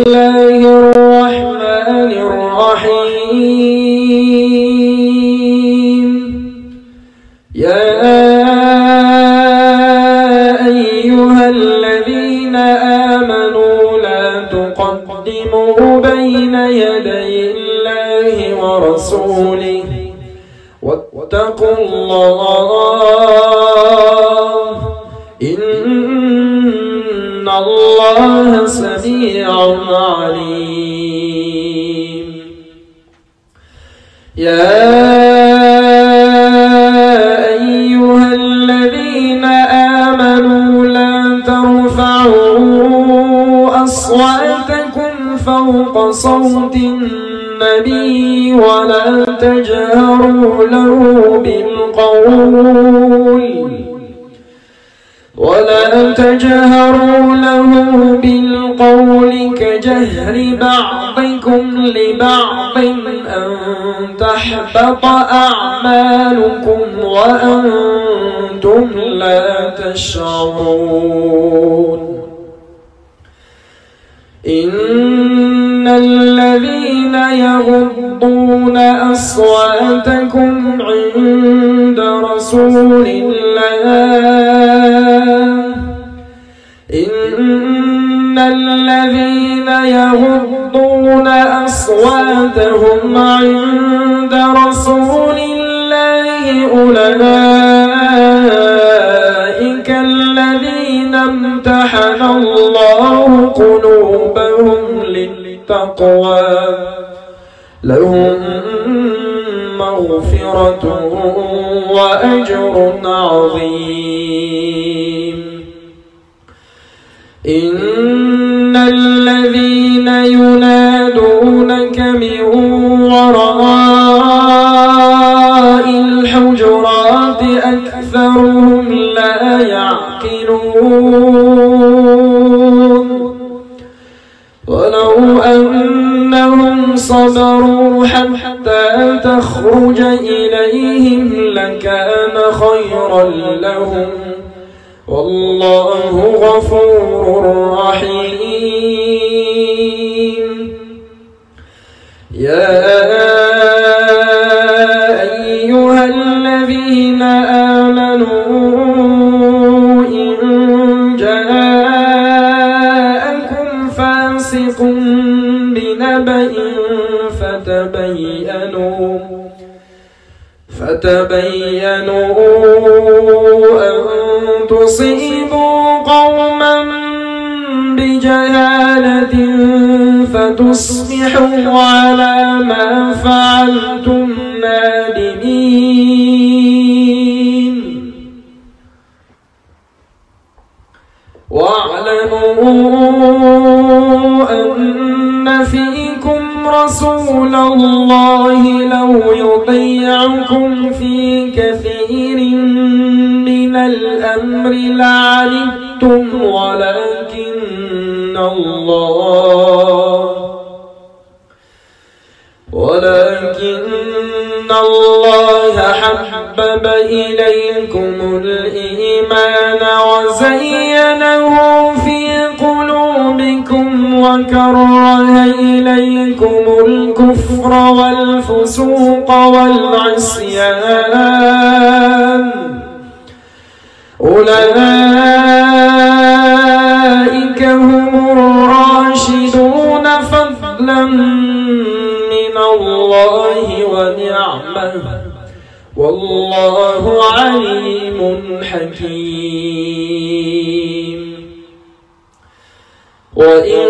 الله الرحمن الرحيم. يا أيها الذين آمنوا لا تقدموا بين يدي الله ورسوله واتقوا الله إن الله سميع عليم. يا أيها الذين آمنوا لا ترفعوا أصواتكم فوق صوت النبي ولا تجهروا له بالقول كجهر بعضكم لبعض أن تحبط أعمالكم وأنتم لا تشعرون. إن الذين يغضون أصواتكم عند رسول الله إن الذين يغضون أصواتهم عند رسول الله أولئك الذين امتحن الله قلوبهم للتقوى لهم مغفرة وأجر عظيم. إن الذين ينادونك من وراء الحجرات أكثرهم لا يعقلون. ولو أنهم صبروا حتى تخرج إليهم لكان خيرا لهم والله غفور رحيم. يا أيها الذين آمنوا إن جاءكم فاسق بنبأ فتبينوا أن تصيبوا قوما بجهالة فتصبحوا على ما فعلتم نادمين. واعلموا أن فيكم رسول الله لو يطيعكم في كثير من الأمر لعنتم ولكن الله حبب إليكم الإيمان وزينه في قلوبكم وكره إليكم الكفر والفسوق والعصيان أولئك هم الراشدون فضلا من الله ونعمه والله عليم حكيم. وإن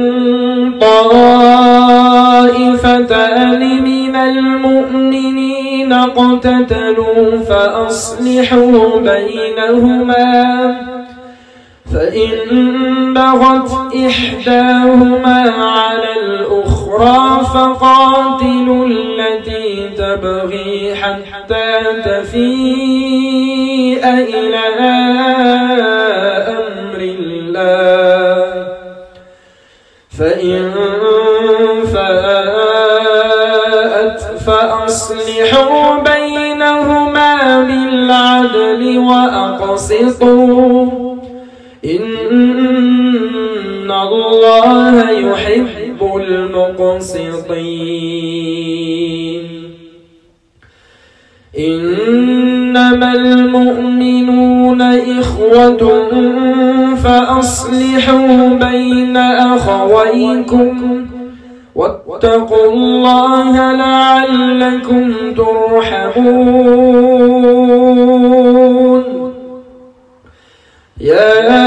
طائفتان من المؤمنين اقتتلوا فأصلحوا بينهما فإن بغت إحداهما على الأخرى فقاتلوا التي تبغي حتى تفيء إلى أمر الله فإن فاءت فأصلحوا بينهما بالعدل وأقسطوا إن الله يحب مقسطين إنما المؤمنون إخوة فأصلحوا بين أخويكم واتقوا الله لعلكم ترحمون يا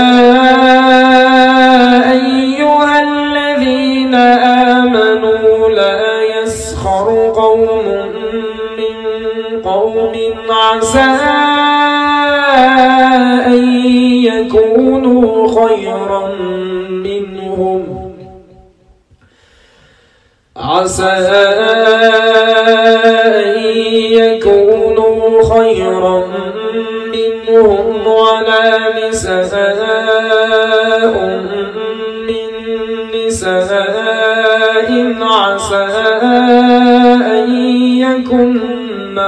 أيها الذين آمنوا لا يسخر قوم من قوم عسى أن يكونوا خيرا منهم ولا نساء من نساء عسى أن يكن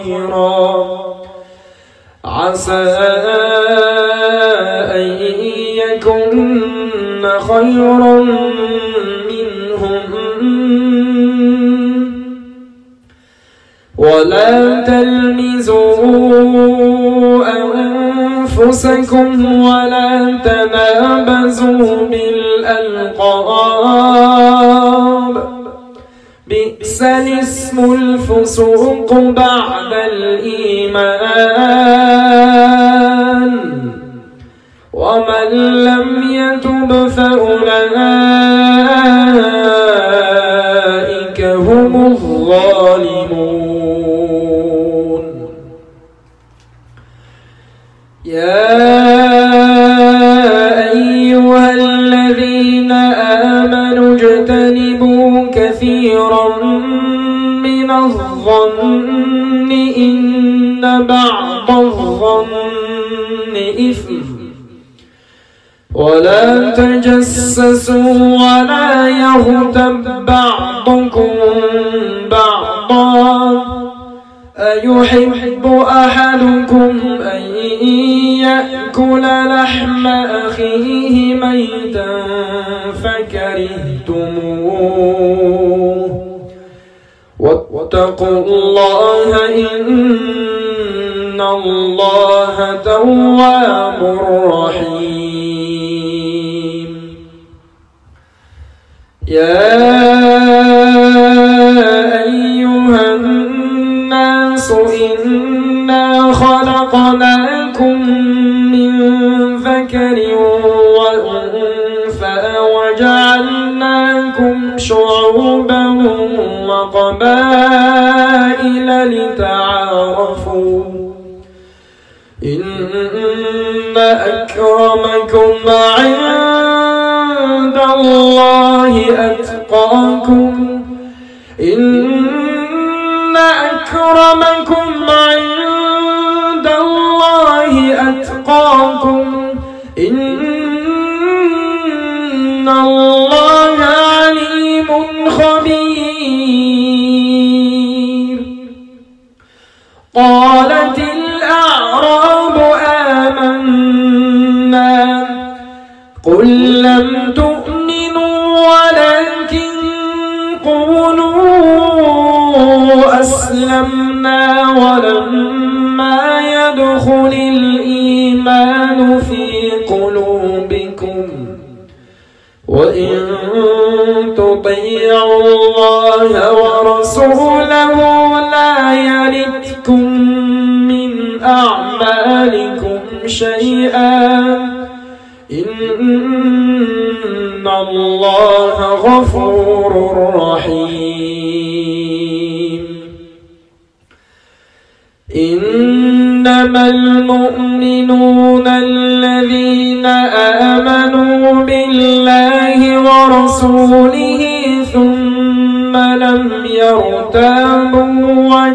خيرا منهم ولا تلمزوا أنفسكم ولا تنابزوا بالألقاب بئس الاسم الفسوق بعد الإيمان ومن لم يتب فأولئك هم الظالمون يا أيها الذين آمنوا اجتنبوا كثيرا من الظن إن بعض الظن إثم ولا تجسسوا ولا يغتب بعضكم بعضا أيحب أحدكم أن يأكل لحم أخيه ميتا فكرهتموه واتقوا الله إن الله تواب رحيم يا أيها الناس إنا خلقناكم من ذكر وأنثى وجعلناكم شعوبا وقبائل لتعارفوا إن أكرمكم عند الله أتقاكم إن أكرمكم عند الله أتقاكم إن الله عليم خبير قالت الأعراب آمنا قل لم تؤمنوا ولكن قولوا أسلمنا ولما يدخل الإيمان في قلوبكم وإن تطيعوا الله ورسوله لا يلتكم من أعمالكم شيئا إن الله غفور رحيم إنما المؤمنون الذين آمنوا بالله ورسوله ثم لم يرتابوا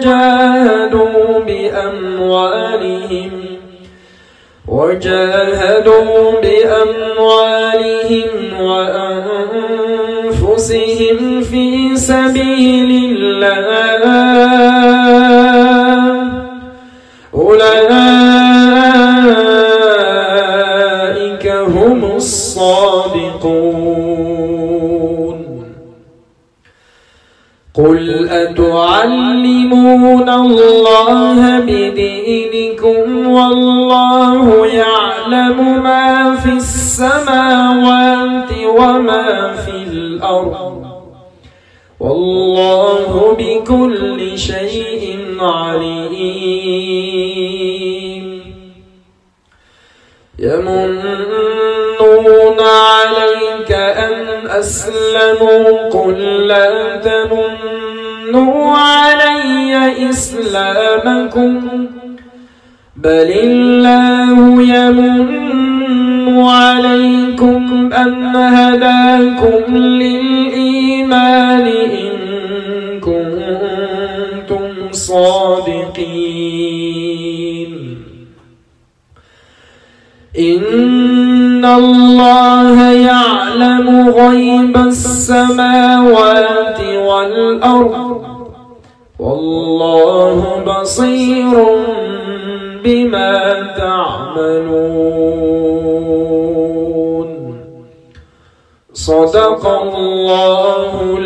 وجاهدوا بأموالهم وأنفسهم في سبيل الله أولئك هم الصادقون قل أتعلمون الله بدينكم والله يعلم ما في السماوات وما في الأرض والله بكل شيء عليم. يمنون عليك أن أسلموا قل لا تمنوا علي إسلامكم بل الله يمن عليكم أن هداكم للإيمان إن كنتم صادقين. إن الله يعلم غيب السماوات والأرض والله بصير بما تعملون. صدق الله